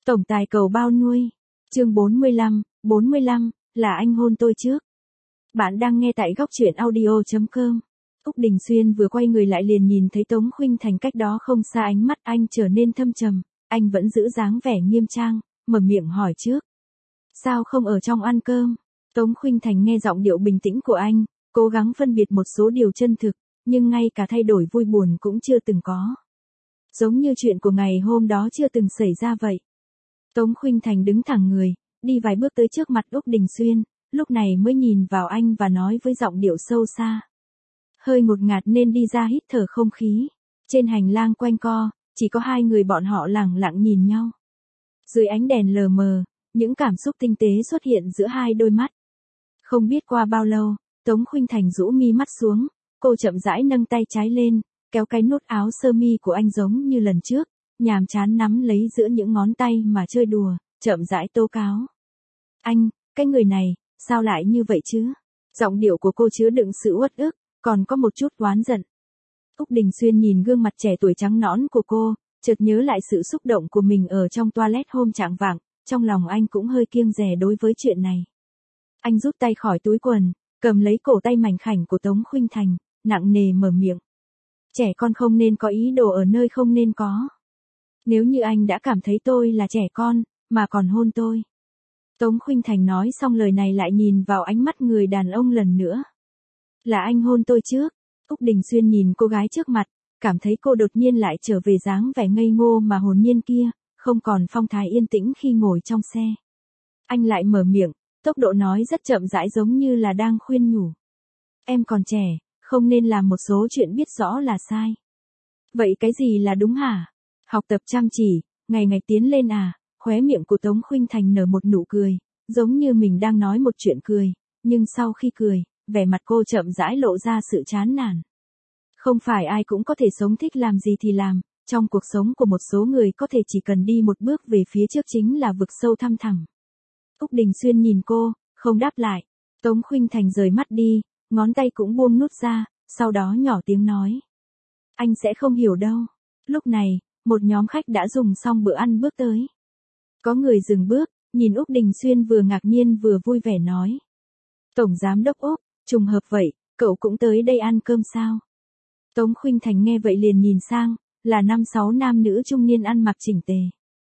Tổng tài cầu bao nuôi. Chương 45, là anh hôn tôi trước. Bạn đang nghe tại góc truyện audio.com. Úc Đình Xuyên vừa quay người lại liền nhìn thấy Tống Khuynh Thành cách đó không xa, ánh mắt anh trở nên thâm trầm, anh vẫn giữ dáng vẻ nghiêm trang, mở miệng hỏi trước. Sao không ở trong ăn cơm? Tống Khuynh Thành nghe giọng điệu bình tĩnh của anh, cố gắng phân biệt một số điều chân thực, nhưng ngay cả thay đổi vui buồn cũng chưa từng có. Giống như chuyện của ngày hôm đó chưa từng xảy ra vậy. Tống Khuynh Thành đứng thẳng người, đi vài bước tới trước mặt Úc Đình Xuyên, lúc này mới nhìn vào anh và nói với giọng điệu sâu xa. Hơi ngột ngạt nên đi ra hít thở không khí. Trên hành lang quanh co, chỉ có hai người bọn họ lẳng lặng nhìn nhau. Dưới ánh đèn lờ mờ, những cảm xúc tinh tế xuất hiện giữa hai đôi mắt. Không biết qua bao lâu, Tống Khuynh Thành rũ mi mắt xuống, cô chậm rãi nâng tay trái lên, kéo cái nút áo sơ mi của anh giống như lần trước, nhàm chán nắm lấy giữa những ngón tay mà chơi đùa, chậm rãi tố cáo. Anh, cái người này, sao lại như vậy chứ? Giọng điệu của cô chứa đựng sự uất ức, còn có một chút oán giận. Úc Đình Xuyên nhìn gương mặt trẻ tuổi trắng nõn của cô, chợt nhớ lại sự xúc động của mình ở trong toilet hôm chạng vạng, trong lòng anh cũng hơi kiêng dè đối với chuyện này. Anh rút tay khỏi túi quần, cầm lấy cổ tay mảnh khảnh của Tống Khuynh Thành, nặng nề mở miệng. Trẻ con không nên có ý đồ ở nơi không nên có. Nếu như anh đã cảm thấy tôi là trẻ con, mà còn hôn tôi. Tống Khuynh Thành nói xong lời này lại nhìn vào ánh mắt người đàn ông lần nữa. Là anh hôn tôi trước. Úc Đình Xuyên nhìn cô gái trước mặt, cảm thấy cô đột nhiên lại trở về dáng vẻ ngây ngô mà hồn nhiên kia, không còn phong thái yên tĩnh khi ngồi trong xe. Anh lại mở miệng, tốc độ nói rất chậm rãi giống như là đang khuyên nhủ. Em còn trẻ, không nên làm một số chuyện biết rõ là sai. Vậy cái gì là đúng hả? Học tập chăm chỉ, ngày ngày tiến lên à? Khóe miệng của Tống Khuynh Thành nở một nụ cười, giống như mình đang nói một chuyện cười, nhưng sau khi cười, vẻ mặt cô chậm rãi lộ ra sự chán nản. Không phải ai cũng có thể sống thích làm gì thì làm, trong cuộc sống của một số người có thể chỉ cần đi một bước về phía trước chính là vực sâu thăm thẳm. Úc Đình Xuyên nhìn cô, không đáp lại. Tống Khuynh Thành rời mắt đi, ngón tay cũng buông nút ra, sau đó nhỏ tiếng nói. Anh sẽ không hiểu đâu. Lúc này, một nhóm khách đã dùng xong bữa ăn bước tới. Có người dừng bước, nhìn Úc Đình Xuyên vừa ngạc nhiên vừa vui vẻ nói. Tổng giám đốc Úc, trùng hợp vậy, cậu cũng tới đây ăn cơm sao? Tống Khuynh Thành nghe vậy liền nhìn sang, là 5-6 nam nữ trung niên ăn mặc chỉnh tề.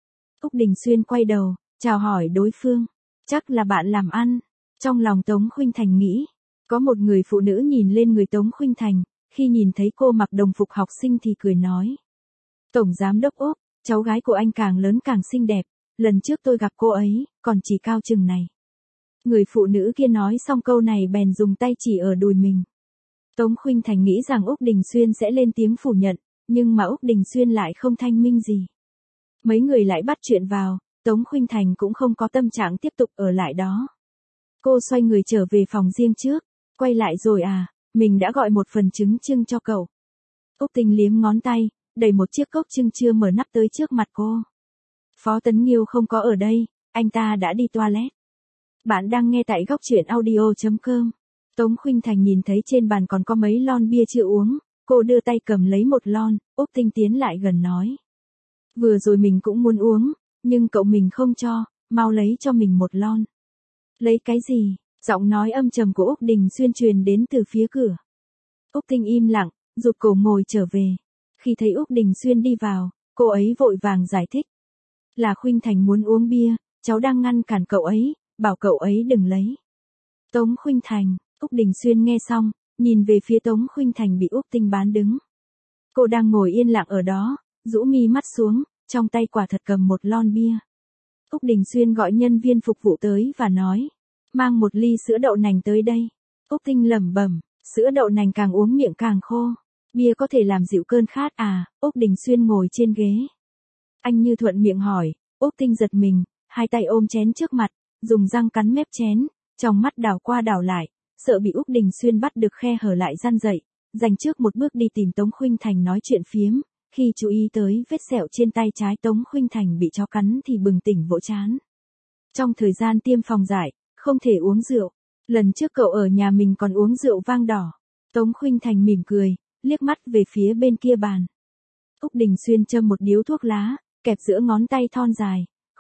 Úc Đình Xuyên quay đầu, chào hỏi đối phương. Chắc là bạn làm ăn. Trong lòng Tống Khuynh Thành nghĩ, có một người phụ nữ nhìn lên người Tống Khuynh Thành, khi nhìn thấy cô mặc đồng phục học sinh thì cười nói. Tổng giám đốc Úc, cháu gái của anh càng lớn càng xinh đẹp, lần trước tôi gặp cô ấy, còn chỉ cao chừng này. Người phụ nữ kia nói xong câu này bèn dùng tay chỉ ở đùi mình. Tống Khuynh Thành nghĩ rằng Úc Đình Xuyên sẽ lên tiếng phủ nhận, nhưng mà Úc Đình Xuyên lại không thanh minh gì. Mấy người lại bắt chuyện vào, Tống Khuynh Thành cũng không có tâm trạng tiếp tục ở lại đó. Cô xoay người trở về phòng riêng trước, quay lại rồi à, mình đã gọi một phần trứng chưng cho cậu. Úc Tình liếm ngón tay, đẩy một chiếc cốc chưng chưa mở nắp tới trước mặt cô. Phó Tấn Nghiêu không có ở đây, anh ta đã đi toilet. Bạn đang nghe tại góc truyện audio.com. Tống Khuynh Thành nhìn thấy trên bàn còn có mấy lon bia chưa uống, cô đưa tay cầm lấy một lon, Úc Tinh tiến lại gần nói. Vừa rồi mình cũng muốn uống, nhưng cậu mình không cho, mau lấy cho mình một lon. Lấy cái gì? Giọng nói âm trầm của Úc Đình Xuyên truyền đến từ phía cửa. Úc Tinh im lặng, rụt cổ ngồi trở về. Khi thấy Úc Đình Xuyên đi vào, cô ấy vội vàng giải thích. Là Khuynh Thành muốn uống bia, cháu đang ngăn cản cậu ấy, bảo cậu ấy đừng lấy. Tống Khuynh Thành, Úc Đình Xuyên nghe xong, nhìn về phía Tống Khuynh Thành bị Úc Tinh bán đứng. Cô đang ngồi yên lặng ở đó, rũ mi mắt xuống, trong tay quả thật cầm một lon bia. Úc Đình Xuyên gọi nhân viên phục vụ tới và nói, mang một ly sữa đậu nành tới đây. Úc Tinh lẩm bẩm, sữa đậu nành càng uống miệng càng khô. Bia có thể làm dịu cơn khát à? Úc Đình Xuyên ngồi trên ghế. Anh như thuận miệng hỏi, Úc Tinh giật mình, hai tay ôm chén trước mặt, dùng răng cắn mép chén, trong mắt đảo qua đảo lại, sợ bị Úc Đình Xuyên bắt được khe hở lại răn dậy, dành trước một bước đi tìm Tống Khuynh Thành nói chuyện phiếm, khi chú ý tới vết sẹo trên tay trái Tống Khuynh Thành bị chó cắn thì bừng tỉnh vỗ trán. Trong thời gian tiêm phòng dại, không thể uống rượu, lần trước cậu ở nhà mình còn uống rượu vang đỏ. Tống Khuynh Thành mỉm cười, liếc mắt về phía bên kia bàn. Úc Đình Xuyên châm một điếu thuốc lá, kẹp giữa ngón tay thon dài,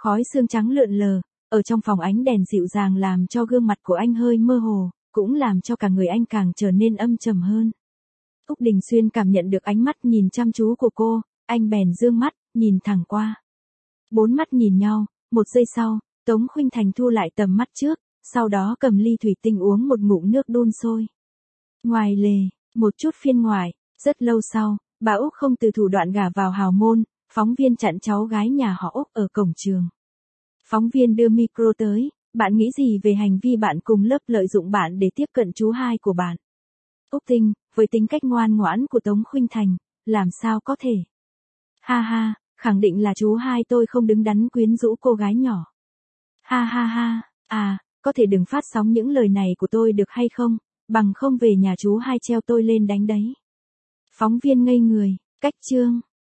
Khói sương trắng lượn lờ, ở trong phòng ánh đèn dịu dàng làm cho gương mặt của anh hơi mơ hồ, cũng làm cho cả người anh càng trở nên âm trầm hơn. Úc Đình Xuyên cảm nhận được ánh mắt nhìn chăm chú của cô, anh bèn dương mắt, nhìn thẳng qua. Bốn mắt nhìn nhau, một giây sau, Tống Khuynh Thành thu lại tầm mắt trước, sau đó cầm ly thủy tinh uống một ngụm nước đun sôi. Ngoài lề, một chút phiên ngoài, rất lâu sau, bà Úc không từ thủ đoạn gả vào hào môn, phóng viên chặn cháu gái nhà họ Úc ở cổng trường. Phóng viên đưa micro tới, bạn nghĩ gì về hành vi bạn cùng lớp lợi dụng bạn để tiếp cận chú hai của bạn? Úc Tinh, với tính cách ngoan ngoãn của Tống Khuynh Thành, làm sao có thể? Ha ha, khẳng định là chú hai tôi không đứng đắn quyến rũ cô gái nhỏ. Ha ha ha, có thể đừng phát sóng những lời này của tôi được hay không, bằng không về nhà chú hai treo tôi lên đánh đấy. Phóng viên ngây người, cách chương.